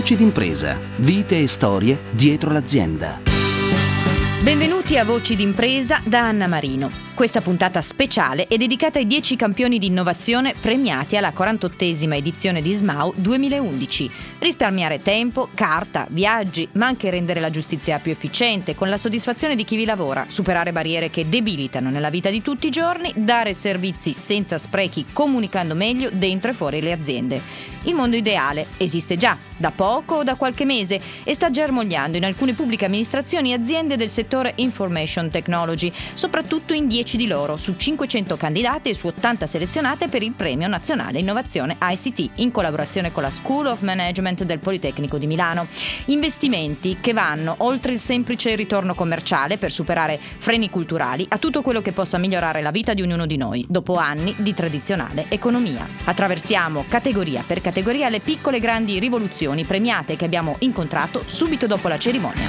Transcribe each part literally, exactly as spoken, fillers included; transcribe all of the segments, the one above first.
Voci d'impresa, vite e storie dietro l'azienda. Benvenuti a Voci d'impresa da Anna Marino. Questa puntata speciale è dedicata ai dieci campioni di innovazione premiati alla quarantottesima edizione di S M A U duemilaundici. Risparmiare tempo, carta, viaggi, ma anche rendere la giustizia più efficiente, con la soddisfazione di chi vi lavora, superare barriere che debilitano nella vita di tutti i giorni, dare servizi senza sprechi, comunicando meglio dentro e fuori le aziende. Il mondo ideale esiste già, da poco o da qualche mese, e sta germogliando in alcune pubbliche amministrazioni e aziende del settore Information Technology, soprattutto in dieci di loro, su cinquecento candidate e su ottanta selezionate per il Premio Nazionale Innovazione I C T, in collaborazione con la School of Management del Politecnico di Milano. Investimenti che vanno oltre il semplice ritorno commerciale per superare freni culturali a tutto quello che possa migliorare la vita di ognuno di noi, dopo anni di tradizionale economia. Attraversiamo categoria per categoria categoria le piccole e grandi rivoluzioni premiate che abbiamo incontrato subito dopo la cerimonia.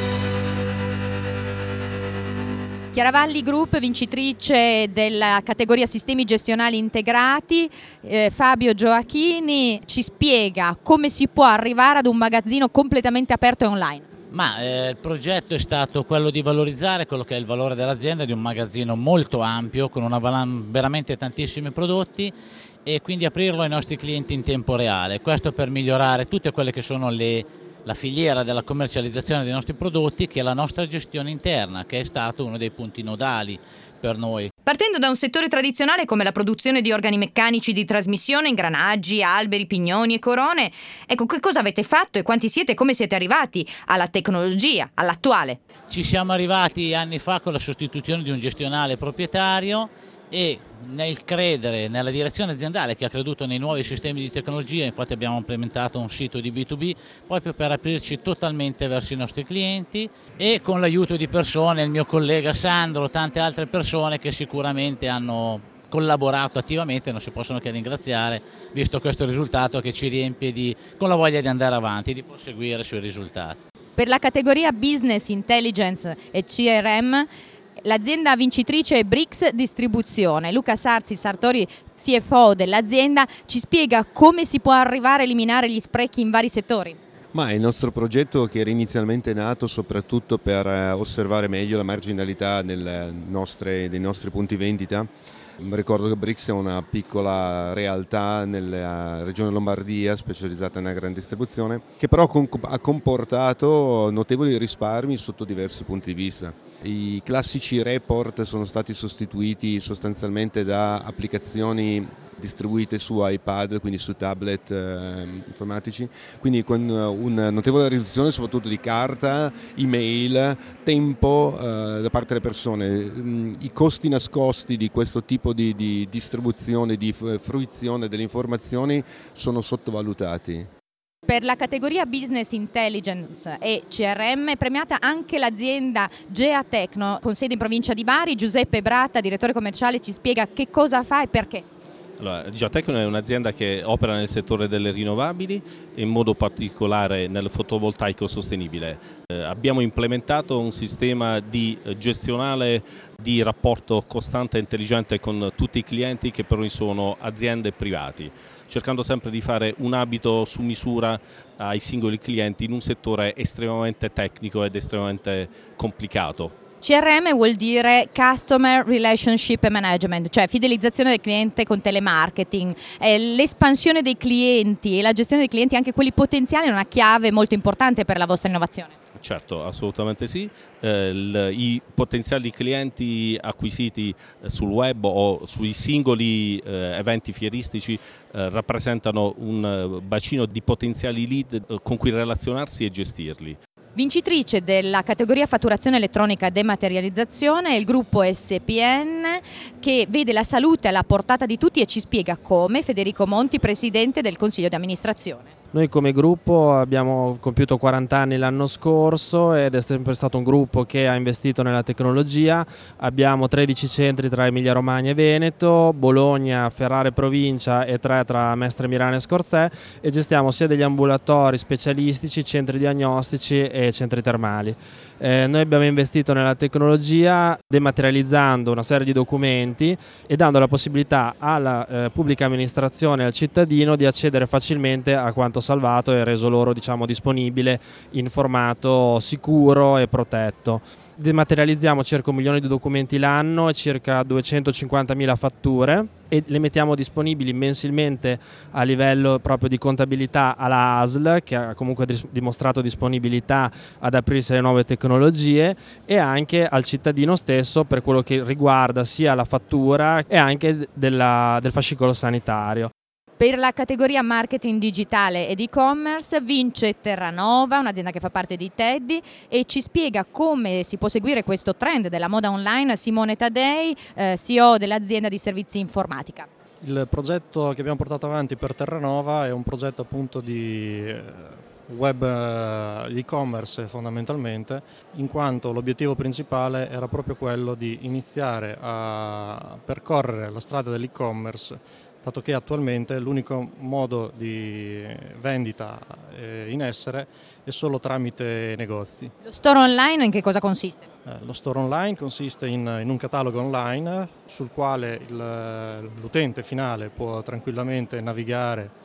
Chiaravalli Group, vincitrice della categoria Sistemi Gestionali Integrati, eh, Fabio Gioacchini ci spiega come si può arrivare ad un magazzino completamente aperto e online. Ma eh, il progetto è stato quello di valorizzare quello che è il valore dell'azienda, di un magazzino molto ampio con una veramente tantissimi prodotti, e quindi aprirlo ai nostri clienti in tempo reale. Questo per migliorare tutte quelle che sono le, la filiera della commercializzazione dei nostri prodotti, che è la nostra gestione interna, che è stato uno dei punti nodali per noi. Partendo da un settore tradizionale come la produzione di organi meccanici di trasmissione, ingranaggi, alberi, pignoni e corone, ecco, che cosa avete fatto e quanti siete e come siete arrivati alla tecnologia, all'attuale? Ci siamo arrivati anni fa con la sostituzione di un gestionale proprietario, e nel credere nella direzione aziendale che ha creduto nei nuovi sistemi di tecnologia, infatti abbiamo implementato un sito di B due B proprio per aprirci totalmente verso i nostri clienti, e con l'aiuto di persone, il mio collega Sandro, tante altre persone che sicuramente hanno collaborato attivamente, non si possono che ringraziare, visto questo risultato che ci riempie di, con la voglia di andare avanti, di proseguire sui risultati. Per la categoria Business Intelligence e C R M, l'azienda vincitrice è Brix Distribuzione. Luca Sarzi Sartori, C F O dell'azienda, ci spiega come si può arrivare a eliminare gli sprechi in vari settori. Ma il nostro progetto, che era inizialmente nato soprattutto per osservare meglio la marginalità nelle nostre, dei nostri punti vendita. Ricordo che Brix è una piccola realtà nella regione Lombardia specializzata nella grande distribuzione, che però ha comportato notevoli risparmi sotto diversi punti di vista. I classici report sono stati sostituiti sostanzialmente da applicazioni distribuite su iPad, quindi su tablet eh, informatici, quindi con una notevole riduzione soprattutto di carta, email, tempo eh, da parte delle persone. I costi nascosti di questo tipo di, di distribuzione, di fruizione delle informazioni sono sottovalutati. Per la categoria Business Intelligence e C R M è premiata anche l'azienda Gea Tecno, con sede in provincia di Bari. Giuseppe Bratta, direttore commerciale, ci spiega che cosa fa e perché. Allora, Gea Tecno è un'azienda che opera nel settore delle rinnovabili, in modo particolare nel fotovoltaico sostenibile. Eh, abbiamo implementato un sistema di gestionale di rapporto costante e intelligente con tutti i clienti, che per noi sono aziende e privati, cercando sempre di fare un abito su misura ai singoli clienti in un settore estremamente tecnico ed estremamente complicato. C R M vuol dire Customer Relationship Management, cioè fidelizzazione del cliente con telemarketing. Eh, l'espansione dei clienti e la gestione dei clienti, anche quelli potenziali, è una chiave molto importante per la vostra innovazione. Certo, assolutamente sì. Eh, il, I potenziali clienti acquisiti eh, sul web o sui singoli eh, eventi fieristici eh, rappresentano un eh, bacino di potenziali lead eh, con cui relazionarsi e gestirli. Vincitrice della categoria fatturazione elettronica dematerializzazione è il gruppo S P N, che vede la salute alla portata di tutti, e ci spiega come Federico Monti, presidente del Consiglio di amministrazione. Noi come gruppo abbiamo compiuto quaranta anni l'anno scorso ed è sempre stato un gruppo che ha investito nella tecnologia. Abbiamo tredici centri tra Emilia Romagna e Veneto, Bologna, Ferrara e provincia, e tre tra Mestre, Mirano e Scorzè, e gestiamo sia degli ambulatori specialistici, centri diagnostici e centri termali. Eh, noi abbiamo investito nella tecnologia dematerializzando una serie di documenti e dando la possibilità alla eh, pubblica amministrazione e al cittadino di accedere facilmente a quanto appunto salvato e reso loro, diciamo, disponibile in formato sicuro e protetto. Dematerializziamo circa un milione di documenti l'anno e circa duecentocinquantamila fatture e le mettiamo disponibili mensilmente a livello proprio di contabilità alla A S L, che ha comunque dimostrato disponibilità ad aprirsi alle nuove tecnologie, e anche al cittadino stesso per quello che riguarda sia la fattura e anche della, del fascicolo sanitario. Per la categoria marketing digitale ed e-commerce vince Terranova, un'azienda che fa parte di Teddy, e ci spiega come si può seguire questo trend della moda online Simone Taddei, eh, C E O dell'azienda di servizi informatica. Il progetto che abbiamo portato avanti per Terranova è un progetto appunto di web e-commerce fondamentalmente, in quanto l'obiettivo principale era proprio quello di iniziare a percorrere la strada dell'e-commerce, dato che attualmente l'unico modo di vendita in essere è solo tramite negozi. Lo store online in che cosa consiste? Eh, lo store online consiste in, in un catalogo online sul quale il, l'utente finale può tranquillamente navigare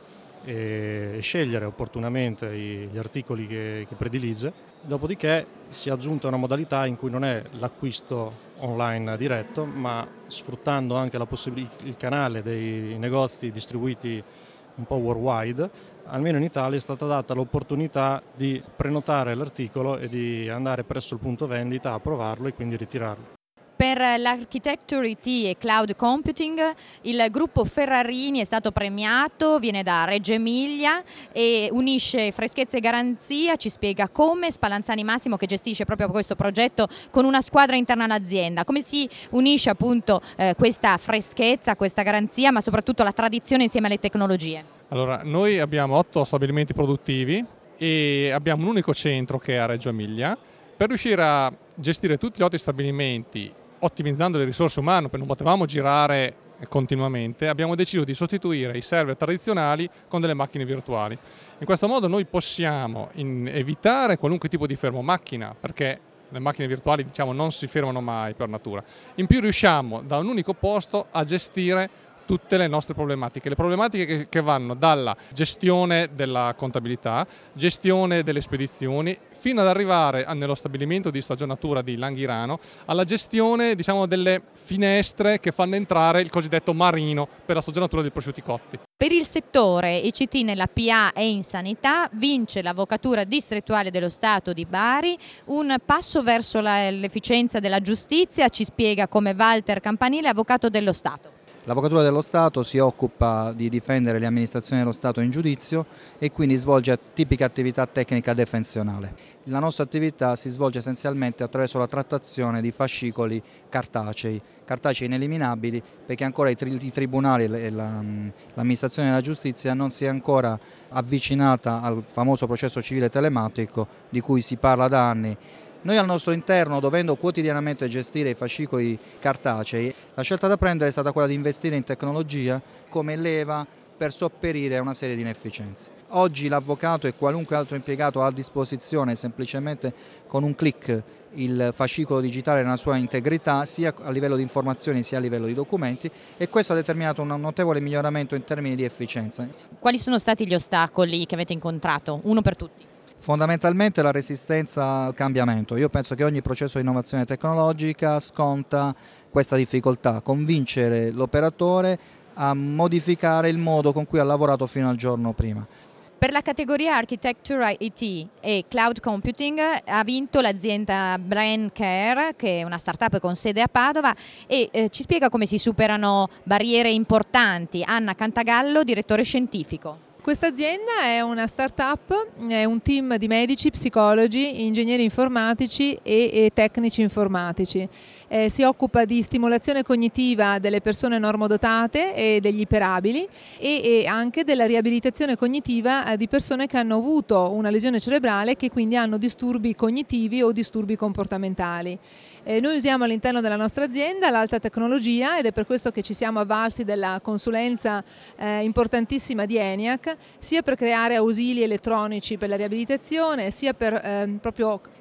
e scegliere opportunamente gli articoli che, che predilige. Dopodiché si è aggiunta una modalità in cui non è l'acquisto online diretto, ma sfruttando anche la possibilità, il canale dei negozi distribuiti un po' worldwide, almeno in Italia è stata data l'opportunità di prenotare l'articolo e di andare presso il punto vendita a provarlo e quindi ritirarlo. Per l'Architecture I T e Cloud Computing il gruppo Ferrarini è stato premiato, viene da Reggio Emilia e unisce freschezza e garanzia, ci spiega come. Spallanzani Massimo, che gestisce proprio questo progetto con una squadra interna all'azienda, come si unisce appunto eh, questa freschezza, questa garanzia, ma soprattutto la tradizione insieme alle tecnologie. Allora, noi abbiamo otto stabilimenti produttivi e abbiamo un unico centro che è a Reggio Emilia. Per riuscire a gestire tutti gli otto stabilimenti ottimizzando le risorse umane, perché non potevamo girare continuamente, abbiamo deciso di sostituire i server tradizionali con delle macchine virtuali. In questo modo noi possiamo evitare qualunque tipo di fermo macchina, perché le macchine virtuali, diciamo, non si fermano mai per natura. In più riusciamo da un unico posto a gestire tutte le nostre problematiche, le problematiche che, che vanno dalla gestione della contabilità, gestione delle spedizioni, fino ad arrivare nello stabilimento di stagionatura di Langhirano alla gestione, diciamo, delle finestre che fanno entrare il cosiddetto marino per la stagionatura dei prosciutti cotti. Per il settore I C T nella P A e in sanità vince l'Avvocatura Distrettuale dello Stato di Bari, un passo verso la, l'efficienza della giustizia, ci spiega come Walter Campanile, avvocato dello Stato. L'Avvocatura dello Stato si occupa di difendere le amministrazioni dello Stato in giudizio e quindi svolge tipica attività tecnica defensionale. La nostra attività si svolge essenzialmente attraverso la trattazione di fascicoli cartacei, cartacei ineliminabili, perché ancora i, tri- i tribunali e la, l'amministrazione della giustizia non si è ancora avvicinata al famoso processo civile telematico di cui si parla da anni. Noi al nostro interno, dovendo quotidianamente gestire i fascicoli cartacei, la scelta da prendere è stata quella di investire in tecnologia come leva per sopperire a una serie di inefficienze. Oggi l'avvocato e qualunque altro impiegato ha a disposizione semplicemente con un click il fascicolo digitale nella sua integrità, sia a livello di informazioni sia a livello di documenti, e questo ha determinato un notevole miglioramento in termini di efficienza. Quali sono stati gli ostacoli che avete incontrato? Uno per tutti. Fondamentalmente la resistenza al cambiamento. Io penso che ogni processo di innovazione tecnologica sconta questa difficoltà, convincere l'operatore a modificare il modo con cui ha lavorato fino al giorno prima. Per la categoria Architecture I T e Cloud Computing ha vinto l'azienda Brain Care, che è una startup con sede a Padova, e eh, ci spiega come si superano barriere importanti. Anna Cantagallo, direttore scientifico. Questa azienda è una startup, è un team di medici, psicologi, ingegneri informatici e, e tecnici informatici. Eh, si occupa di stimolazione cognitiva delle persone normodotate e degli iperabili e, e anche della riabilitazione cognitiva eh, di persone che hanno avuto una lesione cerebrale e che quindi hanno disturbi cognitivi o disturbi comportamentali. Eh, noi usiamo all'interno della nostra azienda l'alta tecnologia ed è per questo che ci siamo avvalsi della consulenza eh, importantissima di ENIAC, sia per creare ausili elettronici per la riabilitazione, sia per eh, proprio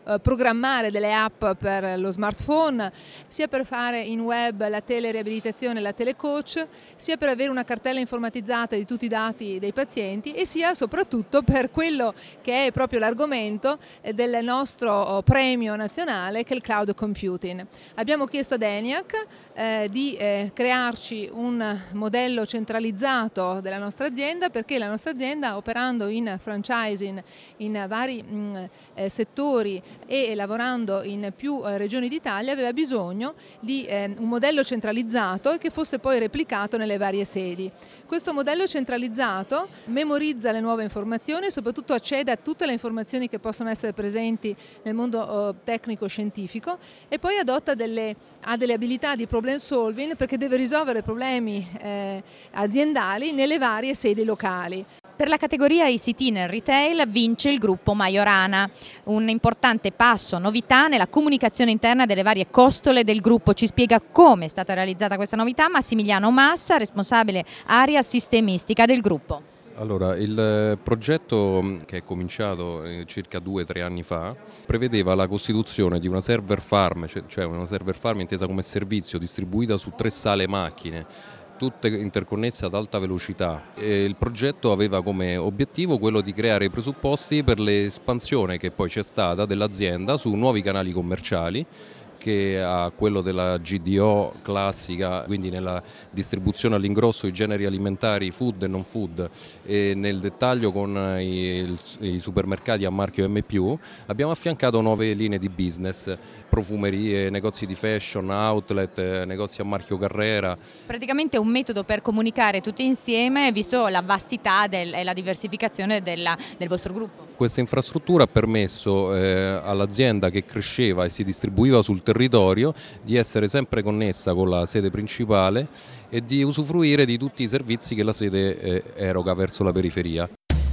eh, programmare delle app per lo smartphone, sia per fare in web la teleriabilitazione e la telecoach, sia per avere una cartella informatizzata di tutti i dati dei pazienti e sia soprattutto per quello che è proprio l'argomento del nostro premio nazionale, che è il cloud computing. Abbiamo chiesto ad ENIAC eh, di eh, crearci un modello centralizzato della nostra azienda, perché la nostra azienda, operando in franchising in vari mh, eh, settori e lavorando in più eh, regioni d'Italia, aveva bisogno di eh, un modello centralizzato e che fosse poi replicato nelle varie sedi. Questo modello centralizzato memorizza le nuove informazioni e soprattutto accede a tutte le informazioni che possono essere presenti nel mondo eh, tecnico-scientifico, e poi adotta delle, ha delle abilità di problem solving, perché deve risolvere problemi eh, aziendali nelle varie sedi locali. Per la categoria I C T nel retail vince il gruppo Majorana, un importante passo, novità nella comunicazione interna delle varie costole del gruppo. Ci spiega come è stata realizzata questa novità Massimiliano Massa, responsabile area sistemistica del gruppo. Allora, il progetto, che è cominciato circa due o tre anni fa, prevedeva la costituzione di una server farm, cioè una server farm intesa come servizio, distribuita su tre sale macchine, tutte interconnesse ad alta velocità. E il progetto aveva come obiettivo quello di creare i presupposti per l'espansione che poi c'è stata dell'azienda su nuovi canali commerciali, che a quello della G D O classica, quindi nella distribuzione all'ingrosso di generi alimentari food e non food, e nel dettaglio con i, i supermercati a marchio M più, abbiamo affiancato nuove linee di business, profumerie, negozi di fashion, outlet, negozi a marchio Carrera. Praticamente un metodo per comunicare tutti insieme, visto la vastità del, e la diversificazione della, del vostro gruppo. Questa infrastruttura ha permesso eh, all'azienda, che cresceva e si distribuiva sul territorio, di essere sempre connessa con la sede principale e di usufruire di tutti i servizi che la sede eh, eroga verso la periferia.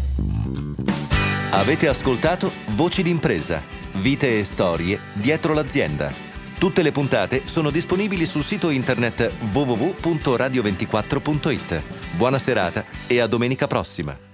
Avete ascoltato Voci d'impresa, vite e storie dietro l'azienda. Tutte le puntate sono disponibili sul sito internet w w w punto radio ventiquattro punto it. Buona serata e a domenica prossima.